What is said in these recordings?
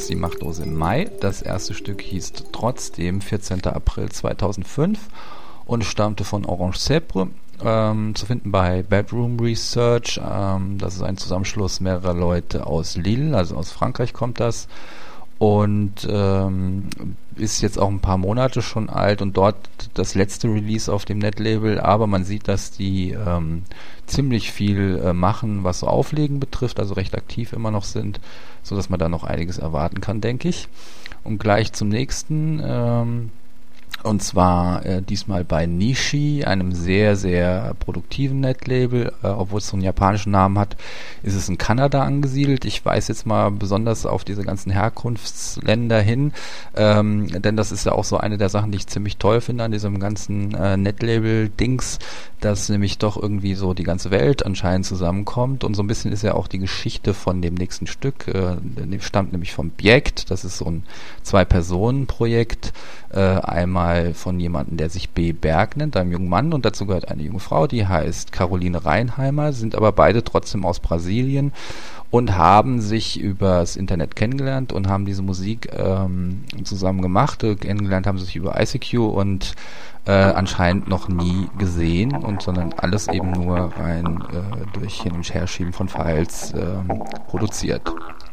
jetzt die Machtdose im Mai. Das erste Stück hieß Trotzdem, 14. April 2005 und stammte von Orange Sèvres, zu finden bei Bedroom Research. Das ist ein Zusammenschluss mehrerer Leute aus Lille, also aus Frankreich kommt das. Und ist jetzt auch ein paar Monate schon alt und dort das letzte Release auf dem Netlabel, aber man sieht, dass die ziemlich viel machen, was so Auflegen betrifft, also recht aktiv immer noch sind, so dass man da noch einiges erwarten kann, denke ich. Und gleich zum nächsten, und zwar diesmal bei Nishi, einem sehr, sehr produktiven Netlabel. Obwohl es so einen japanischen Namen hat, ist es in Kanada angesiedelt. Ich weise jetzt mal besonders auf diese ganzen Herkunftsländer hin, denn das ist ja auch so eine der Sachen, die ich ziemlich toll finde an diesem ganzen Netlabel-Dings, dass nämlich doch irgendwie so die ganze Welt anscheinend zusammenkommt. Und so ein bisschen ist ja auch die Geschichte von dem nächsten Stück, stammt nämlich vom Bjekt. Das ist so ein 2-Personen-Projekt, einmal von jemandem, der sich B. Berg nennt, einem jungen Mann, und dazu gehört eine junge Frau, die heißt Caroline Reinheimer, sind aber beide trotzdem aus Brasilien und haben sich übers Internet kennengelernt und haben diese Musik zusammen gemacht. Kennengelernt haben sie sich über ICQ und anscheinend noch nie gesehen, sondern alles eben nur rein durch Hin- und Herschieben von Files produziert.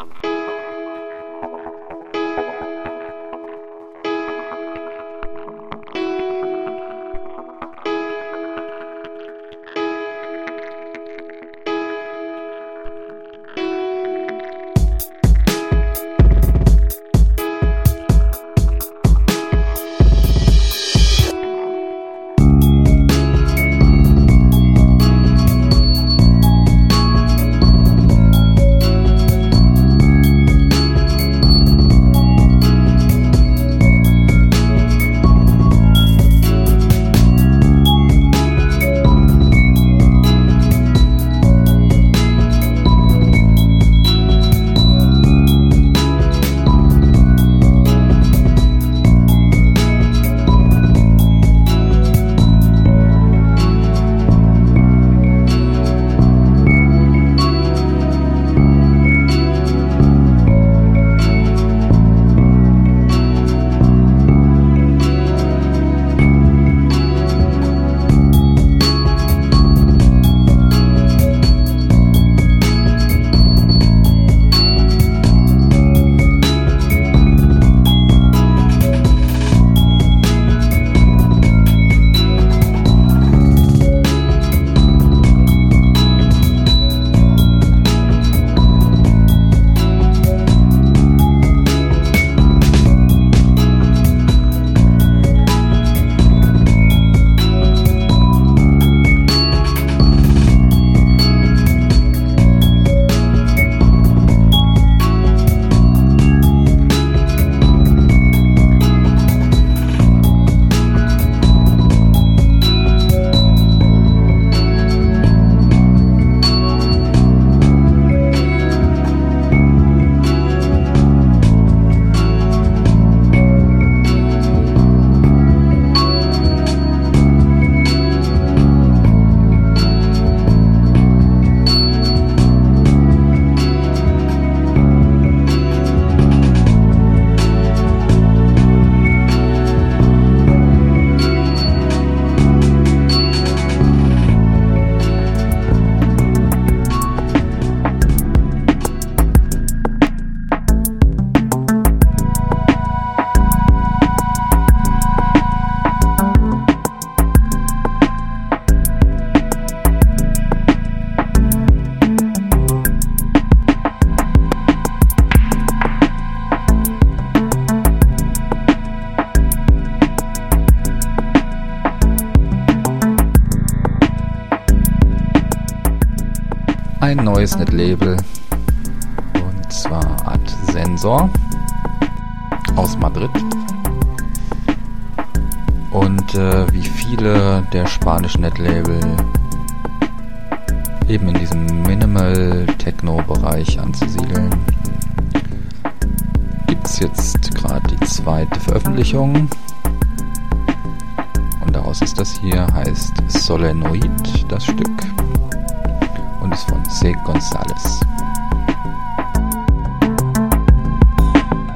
Ein neues Netlabel, und zwar Ad Sensor aus Madrid. Und wie viele der spanischen Netlabel eben in diesem Minimal-Techno-Bereich anzusiedeln, gibt es jetzt gerade die 2. Veröffentlichung. Und daraus ist das hier, heißt Solenoid, das Stück, und ist von C. González.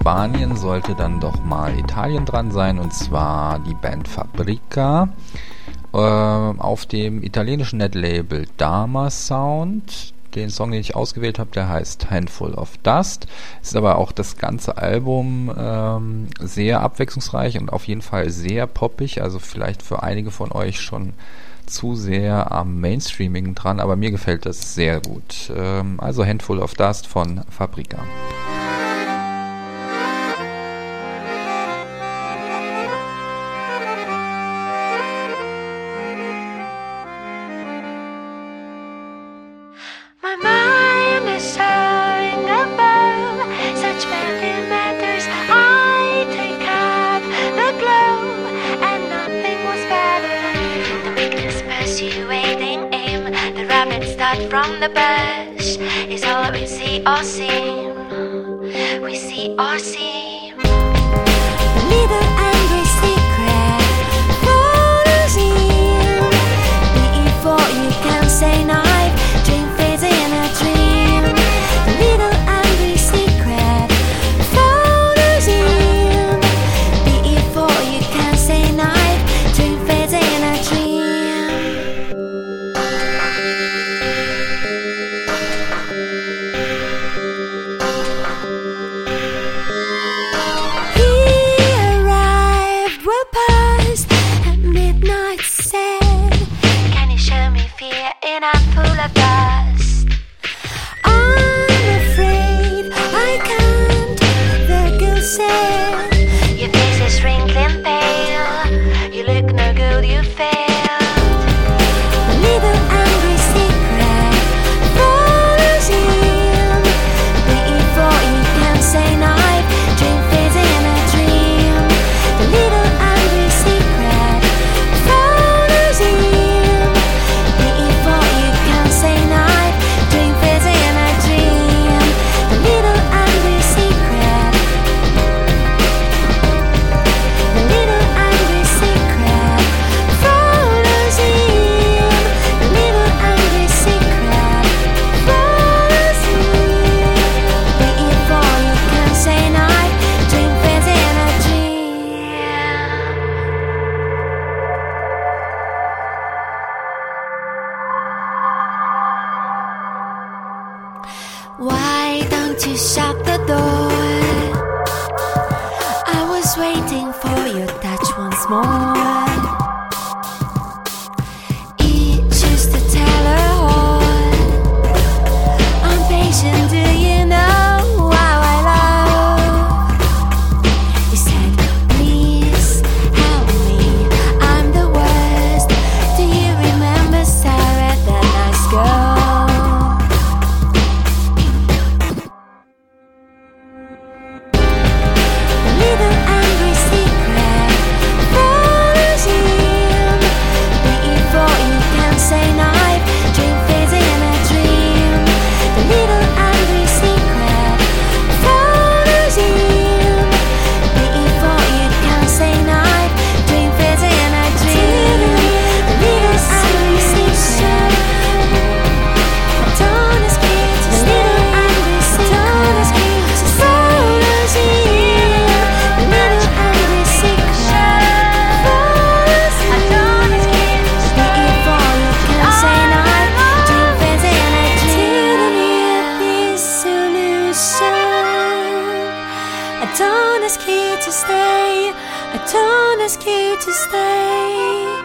Spanien sollte dann doch mal Italien dran sein, und zwar die Band Fabrica auf dem italienischen Netlabel Dama Sound. Den Song, den ich ausgewählt habe, der heißt Handful of Dust. Ist aber auch das ganze Album sehr abwechslungsreich und auf jeden Fall sehr poppig, also vielleicht für einige von euch schon zu sehr am Mainstreaming dran, aber mir gefällt das sehr gut. Also Handful of Dust von Fabrica. From the bush is all we see or seem. We see or seem. A little angry secret follows in. Before you can say knife, dream fades in a dream. A little angry secret follows in. Before you can say knife, dream fades in a dream. Why don't you shut the door? I was waiting for your touch once more. It's just a tell her all. I'm patient, do you know how I love? You said, please help me, I'm the worst. Do you remember Sarah, that nice girl? I don't ask you to stay. I don't ask you to stay.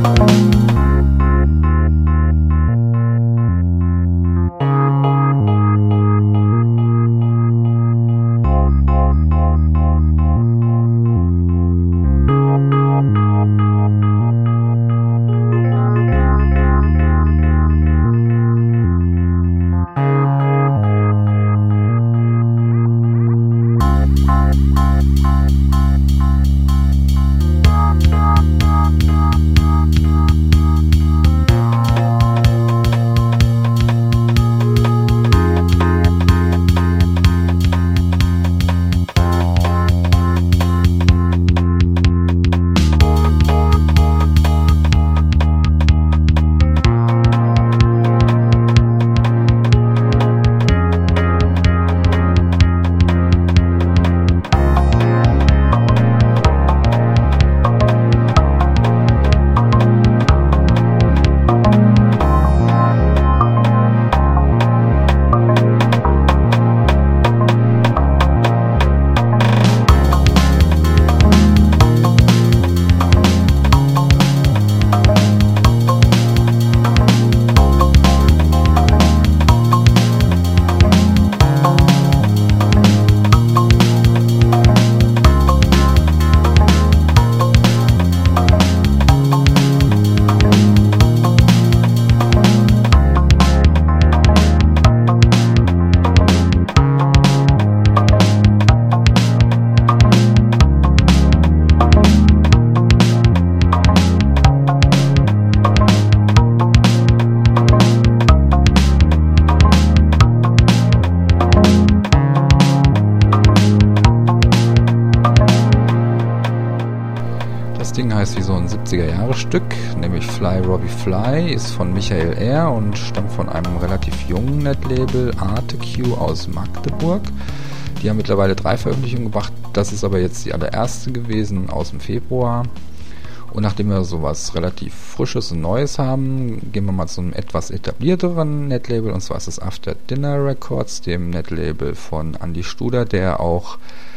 Ding heißt wie so ein 70er-Jahre-Stück, nämlich Fly Robbie Fly, ist von Michael R. und stammt von einem relativ jungen Netlabel ArteQ aus Magdeburg. Die haben mittlerweile 3 Veröffentlichungen gebracht, das ist aber jetzt die allererste gewesen aus dem Februar. Und nachdem wir sowas relativ Frisches und Neues haben, gehen wir mal zu einem etwas etablierteren Netlabel, und zwar ist es After Dinner Records, dem Netlabel von Andy Studer, der auch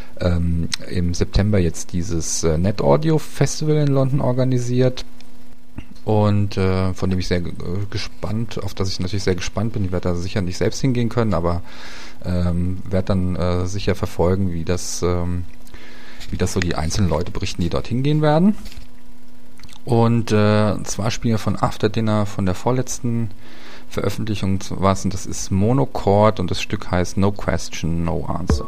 im September jetzt dieses Net Audio Festival in London organisiert, und von dem ich sehr gespannt, auf das ich natürlich sehr gespannt bin. Ich werde da sicher nicht selbst hingehen können, aber werde dann sicher verfolgen, wie das so die einzelnen Leute berichten, die dort hingehen werden. Und zwar spielen wir von After Dinner, von der vorletzten Veröffentlichung was, und das ist Monochord, und das Stück heißt No Question, No Answer.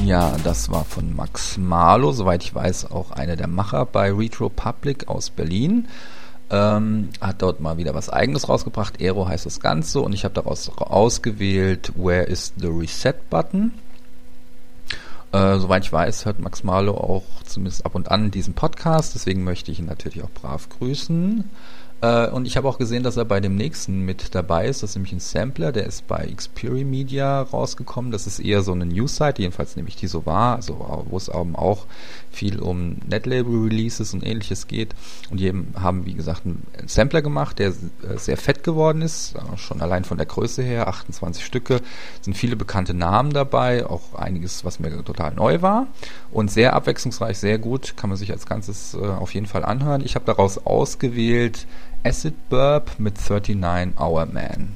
Ja, das war von Max Marlow, soweit ich weiß auch einer der Macher bei Retro Public aus Berlin. Hat dort mal wieder was Eigenes rausgebracht. Aero heißt das Ganze und ich habe daraus ausgewählt Where is the Reset Button. Soweit ich weiß, hört Max Marlow auch zumindest ab und an diesen Podcast, deswegen möchte ich ihn natürlich auch brav grüßen. Und ich habe auch gesehen, dass er bei dem nächsten mit dabei ist. Das ist nämlich ein Sampler, der ist bei Xperi Media rausgekommen. Das ist eher so eine News-Seite, jedenfalls nämlich die so war, also wo es auch viel um Netlabel-Releases und ähnliches geht. Und die haben, wie gesagt, einen Sampler gemacht, der sehr fett geworden ist, schon allein von der Größe her, 28 Stücke, sind viele bekannte Namen dabei, auch einiges, was mir total neu war und sehr abwechslungsreich, sehr gut, kann man sich als Ganzes auf jeden Fall anhören. Ich habe daraus ausgewählt Acid Burp mit 39 Hour Man.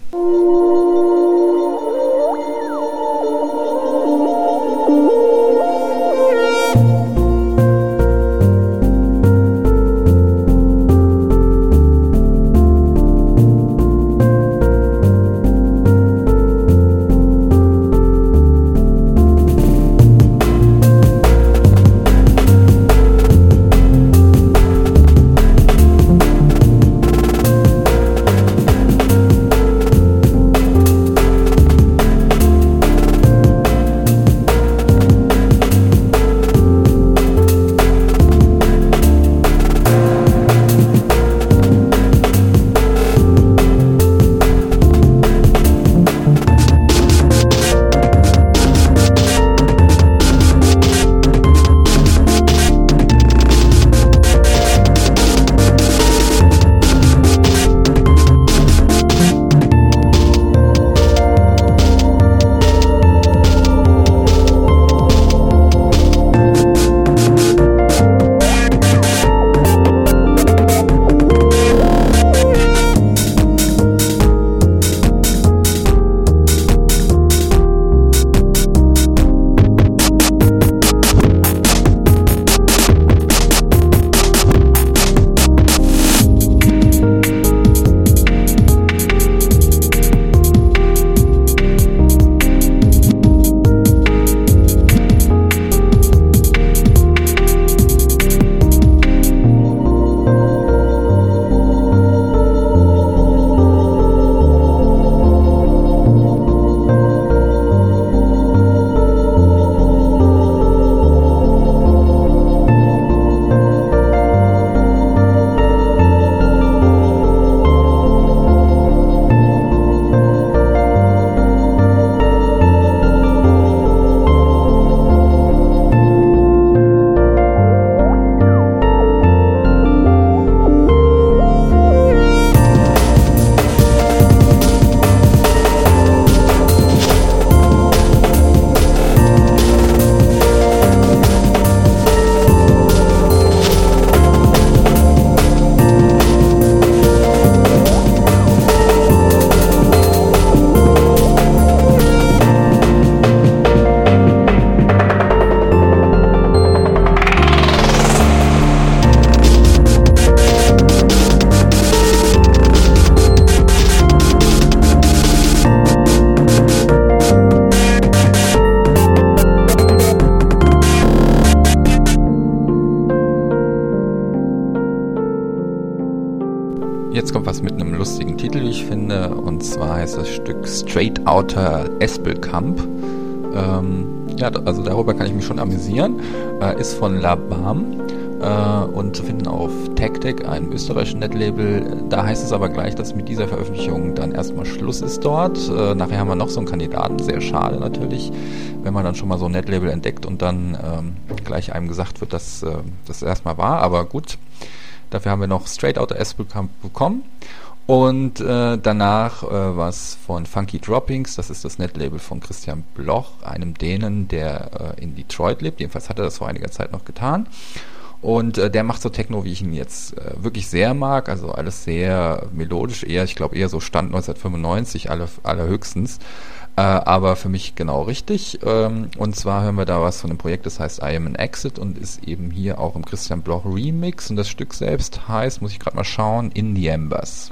Jetzt kommt was mit einem lustigen Titel, wie ich finde, und zwar heißt das Stück Straight Outta Espelkamp. Also darüber kann ich mich schon amüsieren. Ist von La Bam und zu finden auf Tech-Tech, einem österreichischen Netlabel. Da heißt es aber gleich, dass mit dieser Veröffentlichung dann erstmal Schluss ist dort. Nachher haben wir noch so einen Kandidaten, sehr schade natürlich, wenn man dann schon mal so ein Netlabel entdeckt und dann gleich einem gesagt wird, dass das erstmal war, aber gut. Dafür haben wir noch Straight Outta Espelkamp bekommen. Und danach was von Funky Droppings, das ist das Netlabel von Christian Bloch, einem Dänen, der in Detroit lebt. Jedenfalls hat er das vor einiger Zeit noch getan. Und der macht so Techno, wie ich ihn jetzt wirklich sehr mag. Also alles sehr melodisch, ich glaube eher so Stand 1995, allerhöchstens. Aber für mich genau richtig. Und zwar hören wir da was von einem Projekt, das heißt I Am an Exit und ist eben hier auch im Christian Bloch Remix. Und das Stück selbst heißt, muss ich gerade mal schauen, In the Embers.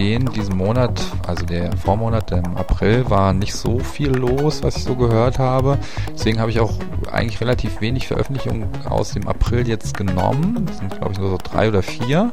gestehen, diesen Monat, also der Vormonat im April, war nicht so viel los, was ich so gehört habe. Deswegen habe ich auch eigentlich relativ wenig Veröffentlichungen aus dem April jetzt genommen. Das sind, glaube ich, nur so 3 oder 4.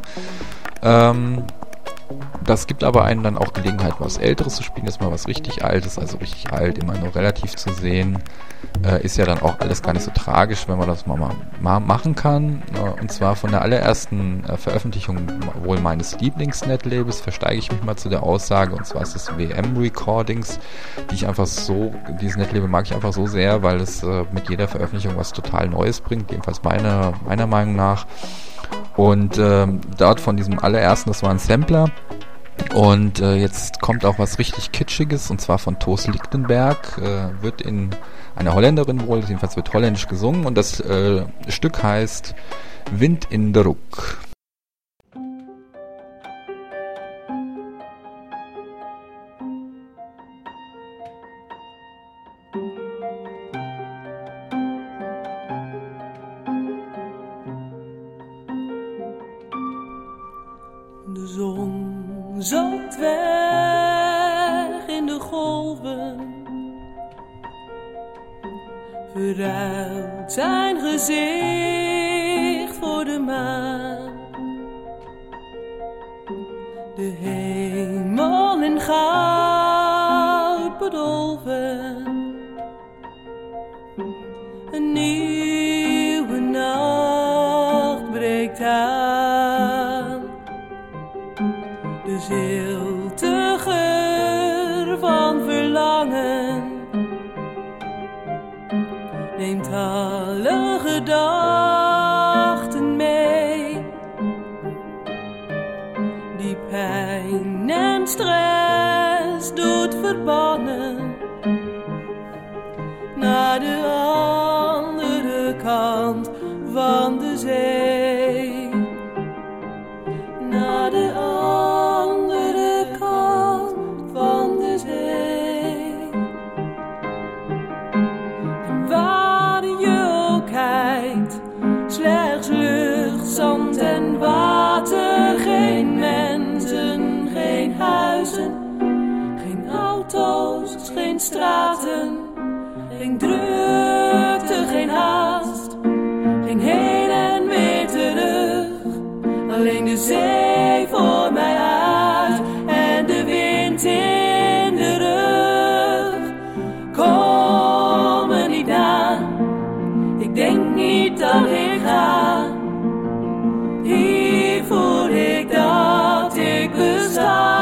Das gibt aber einem dann auch Gelegenheit, was Älteres zu spielen. Jetzt mal was richtig Altes, also richtig alt, immer nur relativ zu sehen. Ist ja dann auch alles gar nicht so tragisch, wenn man das mal machen kann. Und zwar von der allerersten Veröffentlichung wohl meines Lieblings-Netlabels versteige ich mich mal zu der Aussage, und zwar ist das WM Recordings, dieses Netlabel mag ich einfach so sehr, weil es mit jeder Veröffentlichung was total Neues bringt, jedenfalls meiner Meinung nach. Und dort von diesem allerersten, das war ein Sampler. Und jetzt kommt auch was richtig Kitschiges, und zwar von Toos Lichtenberg, wird in einer Holländerin wohl, jedenfalls wird holländisch gesungen, und das Stück heißt Wind in de Roek. De zon zakt weg in de golven, verruilt zijn gezicht voor de maan. De hemel in goud bedolven, een nieuwe nacht breekt aan. De zilte geur van verlangen neemt alle gedachten mee, die pijn en stress doet verbannen naar de andere kant van de zee, naar de andere kant van de zee. En waar je ook kijkt, slechts lucht, zand en water, geen mensen, geen huizen, geen auto's, geen straten, geen drukte, geen haast, geen heen en weer terug. Alleen de zee voor mij uit en de wind in de rug. Kom er niet aan, ik denk niet dat ik ga. Hier voel ik dat ik besta.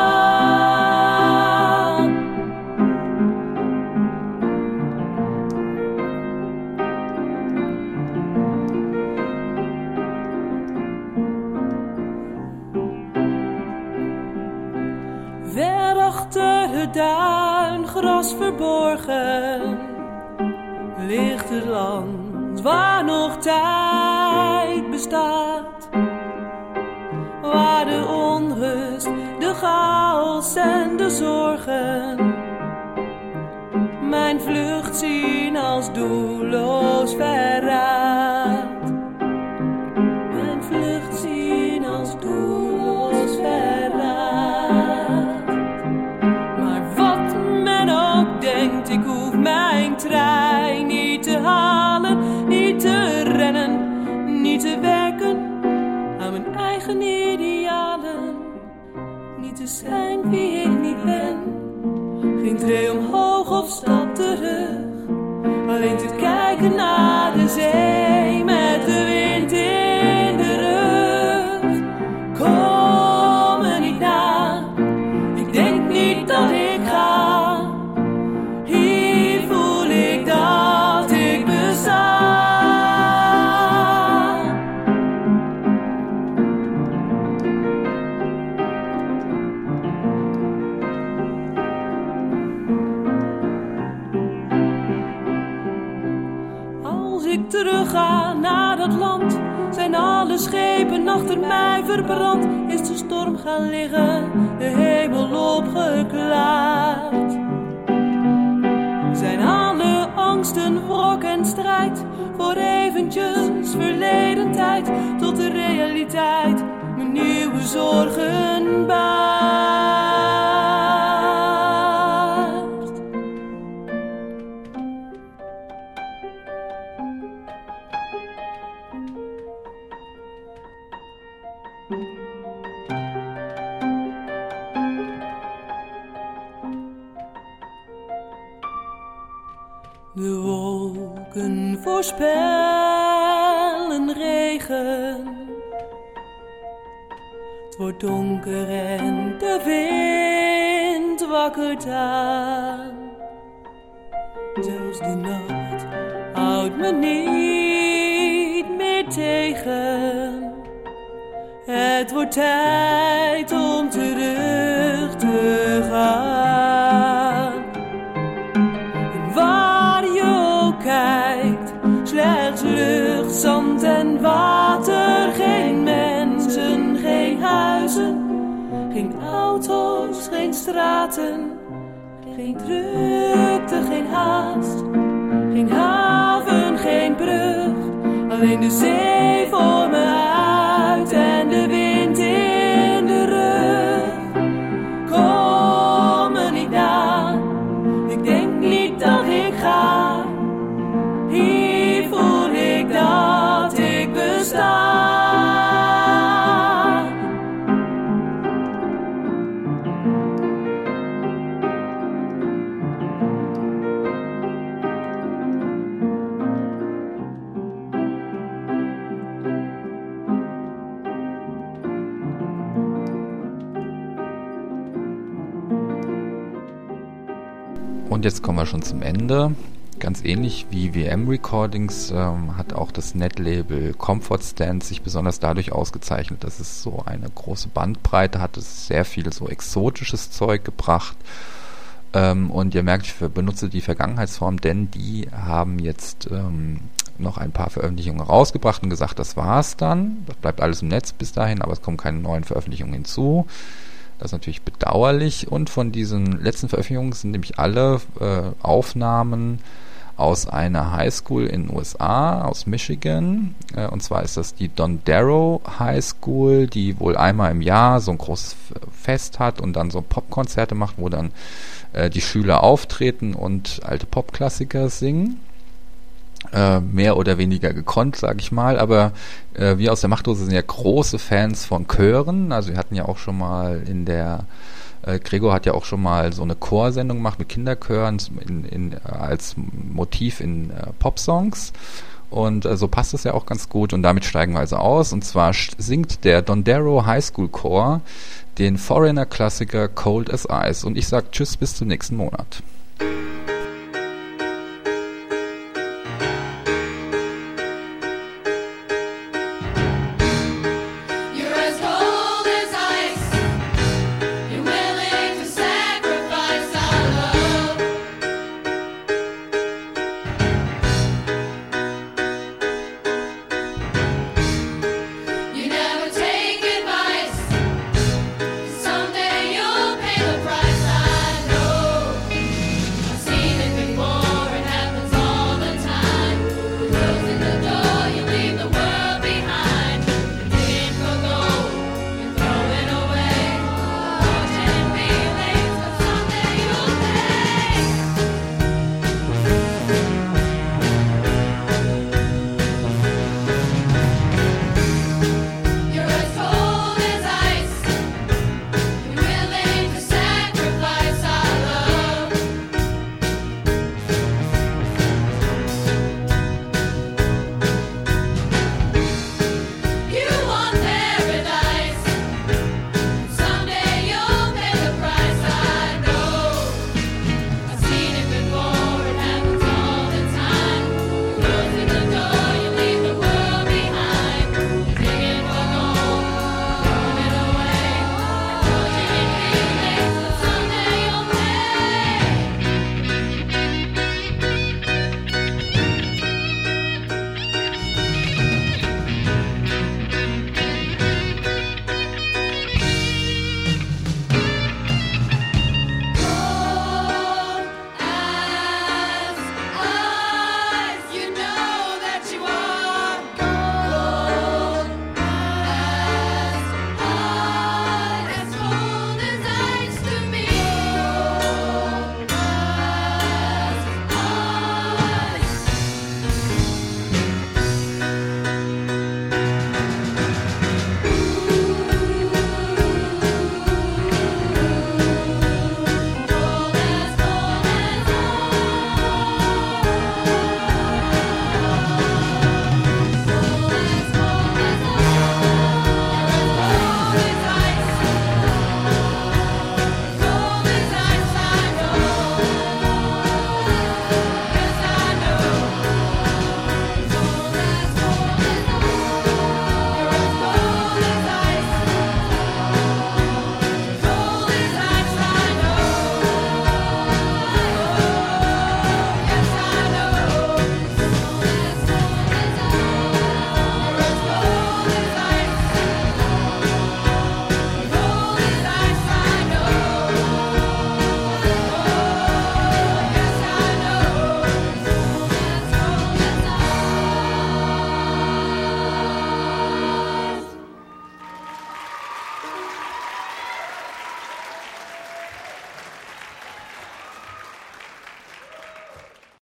Ver achter het duingras verborgen ligt het land waar nog tijd bestaat, waar de onrust, de chaos en de zorgen mijn vlucht zien als doelloos verraad. Mijn vlucht zien als doelloos verraad. Maar wat men ook denkt, ik hoef mijn trein niet te halen, niet te rennen, niet te werken aan mijn eigen idealen, niet te zijn wie ik niet ben, geen tree omhoog of stap terug, alleen te kijken naar de zee met de wind in de rug. Kom er niet na, ik denk niet dat ik ga. Hier voel ik dat ik besta. Als ik terug ga naar dat land, zijn alle schepen achter mij verbrand. Is de storm gaan liggen, de hemel opgeklaard. Zijn alle angsten wrok en strijd voor eventjes verleden tijd, tot de realiteit me nieuwe zorgen baart. De wolken voorspellen regen. Het wordt donker en de wind wakkert aan. Zelfs de nacht houdt me niet meer tegen. Het wordt tijd om terug te gaan. En waar je ook kijkt, slechts lucht, zand en water. Geen mensen, geen huizen, geen auto's, geen straten. Geen drukte, geen haast, geen haven, geen brug. Alleen de zee voor me uit en de wind in de rug. Kom me niet na, ik denk niet dat ik ga. Hier voel ik dat ik besta. Und jetzt kommen wir schon zum Ende. Ganz ähnlich wie WM Recordings hat auch das Netlabel Comfort Stand sich besonders dadurch ausgezeichnet, dass es so eine große Bandbreite hat. Es ist sehr viel so exotisches Zeug gebracht. Und ihr merkt, ich benutze die Vergangenheitsform, denn die haben jetzt noch ein paar Veröffentlichungen rausgebracht und gesagt, das war's dann. Das bleibt alles im Netz bis dahin, aber es kommen keine neuen Veröffentlichungen hinzu. Das ist natürlich bedauerlich. Und von diesen letzten Veröffentlichungen sind nämlich alle Aufnahmen aus einer Highschool in den USA, aus Michigan. Und zwar ist das die Dondero High School, die wohl einmal im Jahr so ein großes Fest hat und dann so Popkonzerte macht, wo dann die Schüler auftreten und alte Popklassiker singen. Mehr oder weniger gekonnt, sage ich mal, aber wir aus der Machtdose sind ja große Fans von Chören. Also wir hatten ja auch schon mal Gregor hat ja auch schon mal so eine Chorsendung gemacht mit Kinderchören als Motiv in Popsongs. Und so passt es ja auch ganz gut und damit steigen wir also aus. Und zwar singt der Dondero High School Chor den Foreigner-Klassiker Cold as Ice. Und ich sage Tschüss, bis zum nächsten Monat.